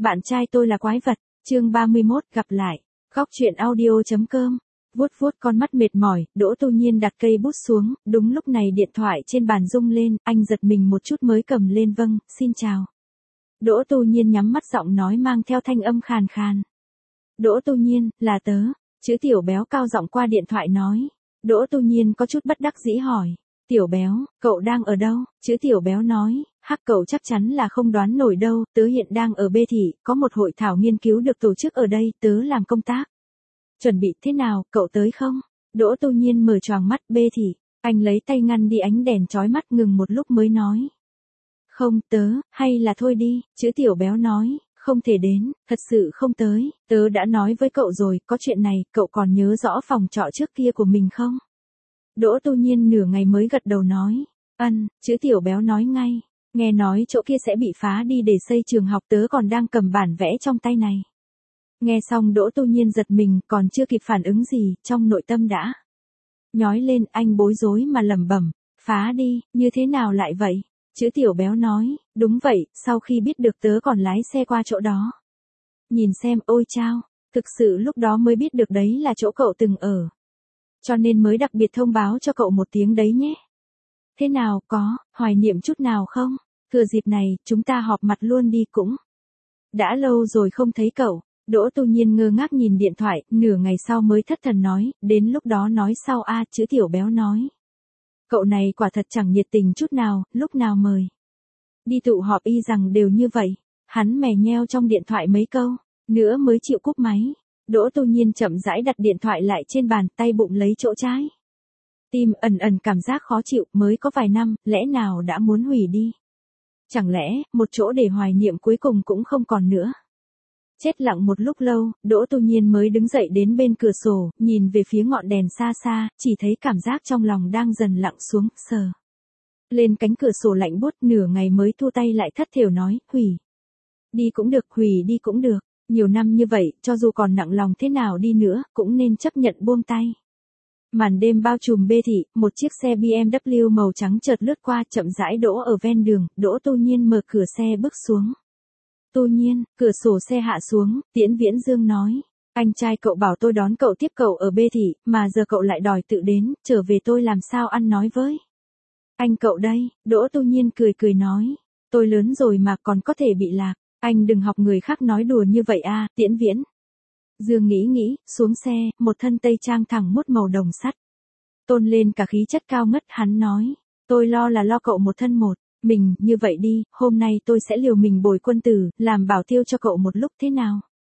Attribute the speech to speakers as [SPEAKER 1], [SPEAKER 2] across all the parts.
[SPEAKER 1] Bạn trai tôi là quái vật, chương 31, gặp lại. Góc chuyện audio.com. Vuốt vuốt con mắt mệt mỏi, Đỗ Tu Nhiên đặt cây bút xuống, đúng lúc này điện thoại trên bàn rung lên, anh giật mình một chút mới cầm lên. Vâng, xin chào. Đỗ Tu Nhiên nhắm mắt, giọng nói mang theo thanh âm khàn khàn. Đỗ Tu Nhiên, là tớ. Chữ Tiểu Béo cao giọng qua điện thoại nói. Đỗ Tu Nhiên có chút bất đắc dĩ hỏi. Tiểu Béo, cậu đang ở đâu? Chữ Tiểu Béo nói, hắc, cậu chắc chắn là không đoán nổi đâu, tớ hiện đang ở Bê Thị, có một hội thảo nghiên cứu được tổ chức ở đây, tớ làm công tác. Chuẩn bị thế nào, cậu tới không? Đỗ Tu Nhiên mở choàng mắt. Bê Thị, anh lấy tay ngăn đi ánh đèn chói mắt, ngừng một lúc mới nói. Không, hay là thôi đi, chữ Tiểu Béo nói, không thể đến, thật sự không tới, tớ đã nói với cậu rồi, có chuyện này, cậu còn nhớ rõ phòng trọ trước kia của mình không? Đỗ Tu Nhiên nửa ngày mới gật đầu nói, chữ Tiểu Béo nói ngay, nghe nói chỗ kia sẽ bị phá đi để xây trường học, tớ còn đang cầm bản vẽ trong tay này. Nghe xong Đỗ Tu Nhiên giật mình, còn chưa kịp phản ứng gì, trong nội tâm đã nhói lên, anh bối rối mà lẩm bẩm, phá đi, như thế nào lại vậy? Chữ Tiểu Béo nói, đúng vậy, sau khi biết được tớ còn lái xe qua chỗ đó. Nhìn xem, ôi chao, thực sự lúc đó mới biết được đấy là chỗ cậu từng ở. Cho nên mới đặc biệt thông báo cho cậu một tiếng đấy nhé. Thế nào, có hoài niệm chút nào không? Thừa dịp này, chúng ta họp mặt luôn đi cũng. Đã lâu rồi không thấy cậu. Đỗ Tu Nhiên ngơ ngác nhìn điện thoại, nửa ngày sau mới thất thần nói, đến lúc đó nói sau a. Chữ Tiểu Béo nói. Cậu này quả thật chẳng nhiệt tình chút nào, lúc nào mời đi tụ họp y rằng đều như vậy. Hắn mè nheo trong điện thoại mấy câu, nữa mới chịu cúp máy. Đỗ Tu Nhiên chậm rãi đặt điện thoại lại trên bàn, tay bụng lấy chỗ trái. Tim ẩn ẩn cảm giác khó chịu, mới có vài năm, lẽ nào đã muốn hủy đi? Chẳng lẽ, một chỗ để hoài niệm cuối cùng cũng không còn nữa? Chết lặng một lúc lâu, Đỗ Tu Nhiên mới đứng dậy đến bên cửa sổ, nhìn về phía ngọn đèn xa xa, chỉ thấy cảm giác trong lòng đang dần lặng xuống, sờ lên cánh cửa sổ lạnh buốt, nửa ngày mới thu tay lại, thất thểu nói, hủy đi cũng được, hủy đi cũng được. Nhiều năm như vậy, cho dù còn nặng lòng thế nào đi nữa, cũng nên chấp nhận buông tay. Màn đêm bao trùm Bê Thị, một chiếc xe BMW màu trắng chợt lướt qua, chậm rãi đỗ ở ven đường. Đỗ Tu Nhiên mở cửa xe bước xuống. Tu Nhiên, cửa sổ xe hạ xuống, Tiễn Viễn Dương nói. Anh trai cậu bảo tôi đón cậu tiếp cậu ở Bê Thị, mà giờ cậu lại đòi tự đến, trở về tôi làm sao ăn nói với anh cậu đây? Đỗ Tu Nhiên cười cười nói. Tôi lớn rồi mà còn có thể bị lạc. Anh đừng học người khác nói đùa như vậy a. Tiễn Viễn Dương nghĩ, xuống xe, một thân tây trang thẳng mút màu đồng sắt. Tôn lên cả khí chất cao ngất, hắn nói. Tôi lo cậu một thân một mình, như vậy đi, hôm nay tôi sẽ liều mình bồi quân tử, làm bảo tiêu cho cậu một lúc thế nào?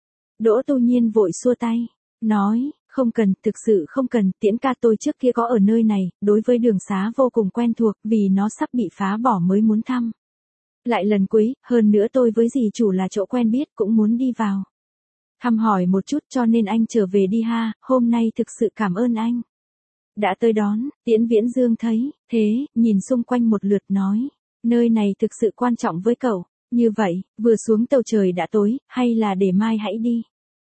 [SPEAKER 1] Đỗ Tu Nhiên vội xua tay, nói, không cần, thực sự không cần, Tiễn ca tôi trước kia có ở nơi này, đối với đường xá vô cùng quen thuộc, vì nó sắp bị phá bỏ mới muốn thăm lại lần cuối, hơn nữa tôi với dì chủ là chỗ quen biết, cũng muốn đi vào thăm hỏi một chút, cho nên anh trở về đi ha, hôm nay thực sự cảm ơn anh đã tới đón. Tiễn Viễn Dương thấy thế, nhìn xung quanh một lượt nói, nơi này thực sự quan trọng với cậu, như vậy, vừa xuống tàu trời đã tối, hay là để mai hãy đi?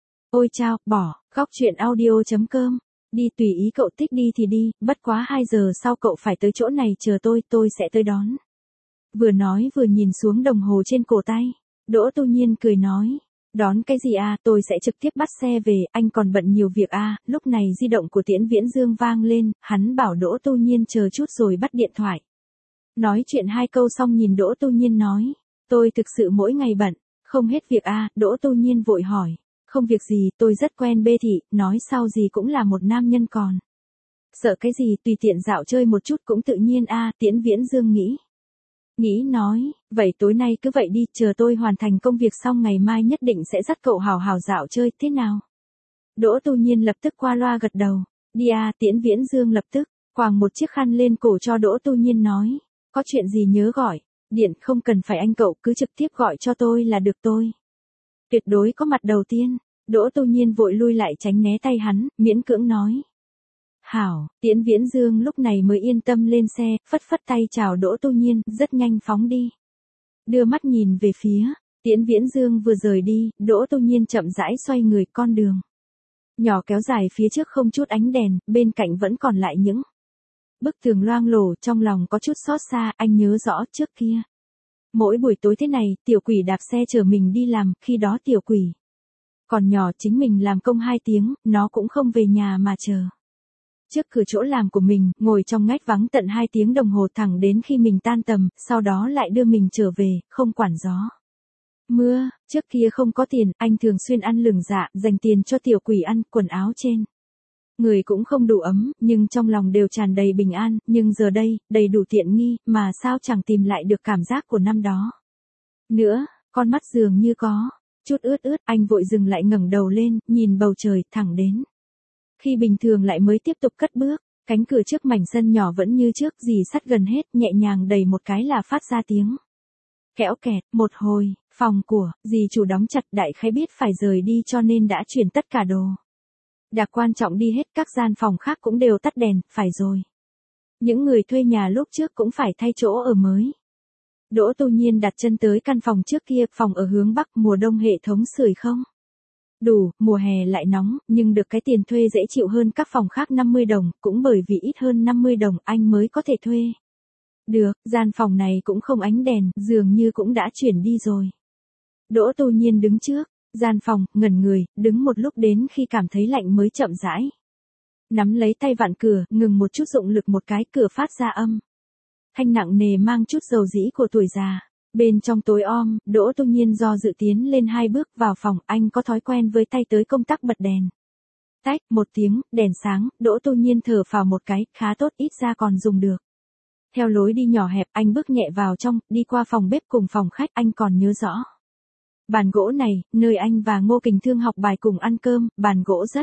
[SPEAKER 1] Ôi chao, bỏ, góc chuyện audio.com. Đi tùy ý cậu thích đi thì đi, bất quá 2 giờ sau cậu phải tới chỗ này chờ tôi sẽ tới đón. Vừa nói vừa nhìn xuống đồng hồ trên cổ tay. Đỗ Tu Nhiên cười nói, đón cái gì à, tôi sẽ trực tiếp bắt xe về, anh còn bận nhiều việc à. Lúc này di động của Tiễn Viễn Dương vang lên, hắn bảo Đỗ Tu Nhiên chờ chút rồi bắt điện thoại. Nói chuyện 2 câu xong nhìn Đỗ Tu Nhiên nói, tôi thực sự mỗi ngày bận, không hết việc à. Đỗ Tu Nhiên vội hỏi, không việc gì, tôi rất quen Bê Thị, nói sau gì cũng là một nam nhân còn. Sợ cái gì, tùy tiện dạo chơi một chút cũng tự nhiên à. Tiễn Viễn Dương nghĩ nói, vậy tối nay cứ vậy đi, chờ tôi hoàn thành công việc xong ngày mai nhất định sẽ dắt cậu hào hào dạo chơi, thế nào? Đỗ Tu Nhiên lập tức qua loa gật đầu, đi à. Tiễn Viễn Dương lập tức quàng một chiếc khăn lên cổ cho Đỗ Tu Nhiên nói, có chuyện gì nhớ gọi điện, không cần phải anh cậu, cứ trực tiếp gọi cho tôi là được, tôi tuyệt đối có mặt đầu tiên. Đỗ Tu Nhiên vội lui lại tránh né tay hắn, miễn cưỡng nói. Hảo, Tiễn Viễn Dương lúc này mới yên tâm lên xe, phất phất tay chào Đỗ Tu Nhiên, rất nhanh phóng đi. Đưa mắt nhìn về phía, Tiễn Viễn Dương vừa rời đi, Đỗ Tu Nhiên chậm rãi xoay người, con đường nhỏ kéo dài phía trước không chút ánh đèn, bên cạnh vẫn còn lại những bức tường loang lổ, trong lòng có chút xót xa, anh nhớ rõ trước kia Mỗi buổi tối thế này, tiểu quỷ đạp xe chở mình đi làm, khi đó tiểu quỷ còn nhỏ, chính mình làm công 2 tiếng, nó cũng không về nhà mà chờ. Trước cửa chỗ làm của mình, ngồi trong ngách vắng tận 2 tiếng đồng hồ thẳng đến khi mình tan tầm, sau đó lại đưa mình trở về, không quản gió mưa. Trước kia không có tiền, anh thường xuyên ăn lửng dạ, dành tiền cho tiểu quỷ ăn, quần áo trên người cũng không đủ ấm, nhưng trong lòng đều tràn đầy bình an, nhưng giờ đây, đầy đủ tiện nghi, mà sao chẳng tìm lại được cảm giác của năm đó. Nữa, con mắt dường như có chút ướt ướt, anh vội dừng lại ngẩng đầu lên, nhìn bầu trời, thẳng đến khi bình thường lại mới tiếp tục cất bước. Cánh cửa trước mảnh sân nhỏ vẫn như trước, dì sắt gần hết, nhẹ nhàng đẩy một cái là phát ra tiếng kẽo kẹt. Một hồi, phòng của dì chủ đóng chặt, đại khái biết phải rời đi cho nên đã chuyển tất cả đồ đạc quan trọng đi hết, các gian phòng khác cũng đều tắt đèn, phải rồi. Những người thuê nhà lúc trước cũng phải thay chỗ ở mới. Đỗ Tu Nhiên đặt chân tới căn phòng trước kia, phòng ở hướng bắc, mùa đông hệ thống sưởi không đủ, mùa hè lại nóng, nhưng được cái tiền thuê dễ chịu hơn các phòng khác 50 đồng, cũng bởi vì ít hơn 50 đồng anh mới có thể thuê được. Gian phòng này cũng không ánh đèn, dường như cũng đã chuyển đi rồi. Đỗ Tu Nhiên đứng trước gian phòng, ngẩn người, đứng một lúc đến khi cảm thấy lạnh mới chậm rãi nắm lấy tay vặn cửa, ngừng một chút, dụng lực một cái, cửa phát ra âm thanh nặng nề mang chút dầu dĩ của tuổi già. Bên trong tối om, Đỗ Tu Nhiên do dự tiến lên 2 bước vào phòng, anh có thói quen với tay tới công tắc bật đèn. Tách, một tiếng, đèn sáng, Đỗ Tu Nhiên thở phào một cái, khá tốt, ít ra còn dùng được. Theo lối đi nhỏ hẹp, anh bước nhẹ vào trong, đi qua phòng bếp cùng phòng khách, anh còn nhớ rõ. Bàn gỗ này, nơi anh và Ngô Kình Thương học bài cùng ăn cơm, bàn gỗ rất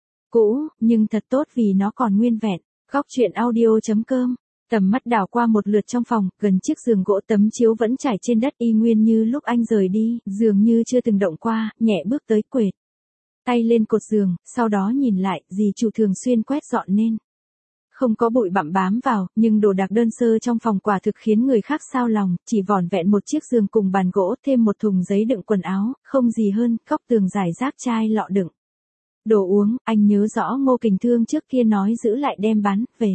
[SPEAKER 1] cũ, nhưng thật tốt vì nó còn nguyên vẹn. Góc truyện audio.com. Tầm mắt đảo qua một lượt trong phòng, gần chiếc giường gỗ tấm chiếu vẫn trải trên đất y nguyên như lúc anh rời đi, dường như chưa từng động qua, nhẹ bước tới quệt tay lên cột giường, sau đó nhìn lại, dì chủ thường xuyên quét dọn nên không có bụi bặm bám vào, nhưng đồ đạc đơn sơ trong phòng quả thực khiến người khác xao lòng, chỉ vỏn vẹn một chiếc giường cùng bàn gỗ, thêm một thùng giấy đựng quần áo, không gì hơn, góc tường rải rác chai lọ đựng đồ uống. Anh nhớ rõ Ngô Kình Thương trước kia nói giữ lại đem bán về.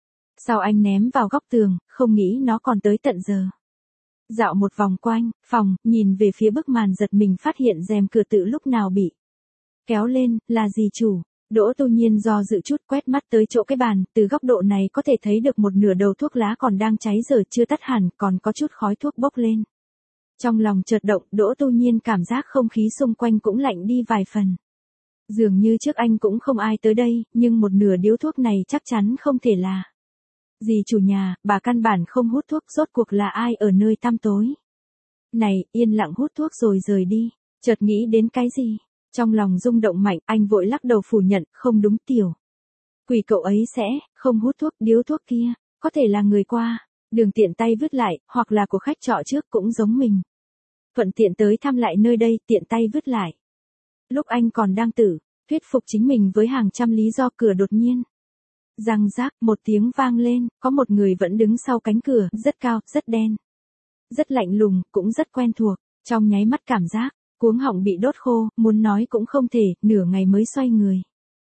[SPEAKER 1] Sau anh ném vào góc tường, không nghĩ nó còn tới tận giờ. Dạo một vòng quanh phòng, nhìn về phía bức màn, giật mình phát hiện rèm cửa tự lúc nào bị kéo lên, là dì chủ. Đỗ Tu Nhiên do dự chút, quét mắt tới chỗ cái bàn, từ góc độ này có thể thấy được một nửa đầu thuốc lá còn đang cháy dở chưa tắt hẳn, còn có chút khói thuốc bốc lên. Trong lòng chợt động, Đỗ Tu Nhiên cảm giác không khí xung quanh cũng lạnh đi vài phần. Dường như trước anh cũng không ai tới đây, nhưng một nửa điếu thuốc này chắc chắn không thể là dì chủ nhà, bà căn bản không hút thuốc, rốt cuộc là ai ở nơi tăm tối này, yên lặng hút thuốc rồi rời đi. Chợt nghĩ đến cái gì, trong lòng rung động mạnh, anh vội lắc đầu phủ nhận, không đúng, tiểu quỷ cậu ấy sẽ không hút thuốc, điếu thuốc kia có thể là người qua đường tiện tay vứt lại, hoặc là của khách trọ trước cũng giống mình, thuận tiện tới thăm lại nơi đây, tiện tay vứt lại. Lúc anh còn đang tự thuyết phục chính mình với hàng trăm lý do, cửa đột nhiên răng rác, một tiếng vang lên, có một người vẫn đứng sau cánh cửa, rất cao, rất đen, rất lạnh lùng, cũng rất quen thuộc. Trong nháy mắt cảm giác cuống họng bị đốt khô, muốn nói cũng không thể, nửa ngày mới xoay người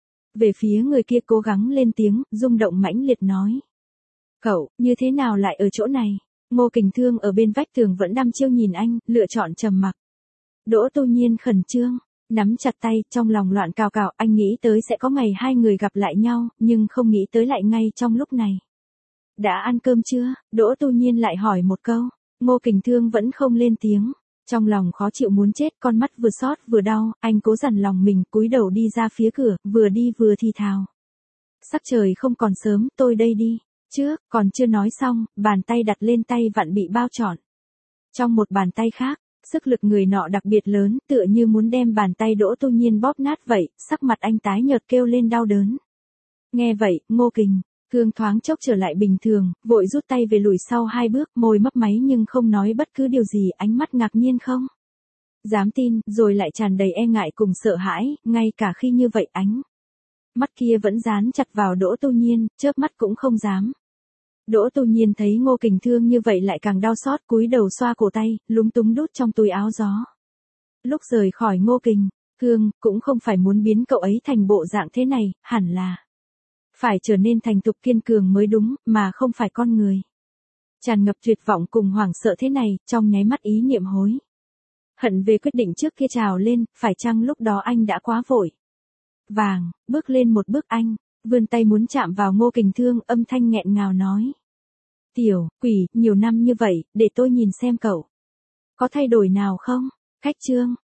[SPEAKER 1] về phía người kia, cố gắng lên tiếng, rung động mãnh liệt nói: "Cậu, như thế nào lại ở chỗ này?" Ngô Kình Thương ở bên vách tường vẫn đăm chiêu nhìn anh, lựa chọn trầm mặc. Đỗ Tu Nhiên khẩn trương nắm chặt tay, trong lòng loạn cào cào, anh nghĩ tới sẽ có ngày hai người gặp lại nhau, nhưng không nghĩ tới lại ngay trong lúc này. "Đã ăn cơm chưa?" Đỗ Tu Nhiên lại hỏi một câu. Ngô Kình Thương vẫn không lên tiếng. Trong lòng khó chịu muốn chết, con mắt vừa xót vừa đau, anh cố dằn lòng mình, cúi đầu đi ra phía cửa, vừa đi vừa thì thào: "Sắc trời không còn sớm, tôi đây đi." Trước, còn chưa nói xong, bàn tay đặt lên tay vặn bị bao trọn. Trong một bàn tay khác, sức lực người nọ đặc biệt lớn, tựa như muốn đem bàn tay Đỗ Tu Nhiên bóp nát vậy, sắc mặt anh tái nhợt kêu lên đau đớn. Nghe vậy, Ngô Kình Thương thoáng chốc trở lại bình thường, vội rút tay về lùi sau 2 bước, môi mấp máy nhưng không nói bất cứ điều gì, ánh mắt ngạc nhiên không dám tin, rồi lại tràn đầy e ngại cùng sợ hãi, ngay cả khi như vậy ánh mắt kia vẫn dán chặt vào Đỗ Tu Nhiên, chớp mắt cũng không dám. Đỗ Tu Nhiên thấy Ngô Kình Thương như vậy lại càng đau xót, cúi đầu xoa cổ tay, lúng túng đút trong túi áo gió. Lúc rời khỏi Ngô Kình Thương, cũng không phải muốn biến cậu ấy thành bộ dạng thế này, hẳn là phải trở nên thành thục kiên cường mới đúng, mà không phải con người Tràn ngập tuyệt vọng cùng hoảng sợ thế này, trong nháy mắt ý niệm hối hận về quyết định trước kia trào lên, phải chăng lúc đó anh đã quá vội vàng, bước lên một bước anh, vươn tay muốn chạm vào Ngô Kình Thương, âm thanh nghẹn ngào nói. Tiểu, quỷ, nhiều năm như vậy, để tôi nhìn xem cậu có thay đổi nào không? Khách trương,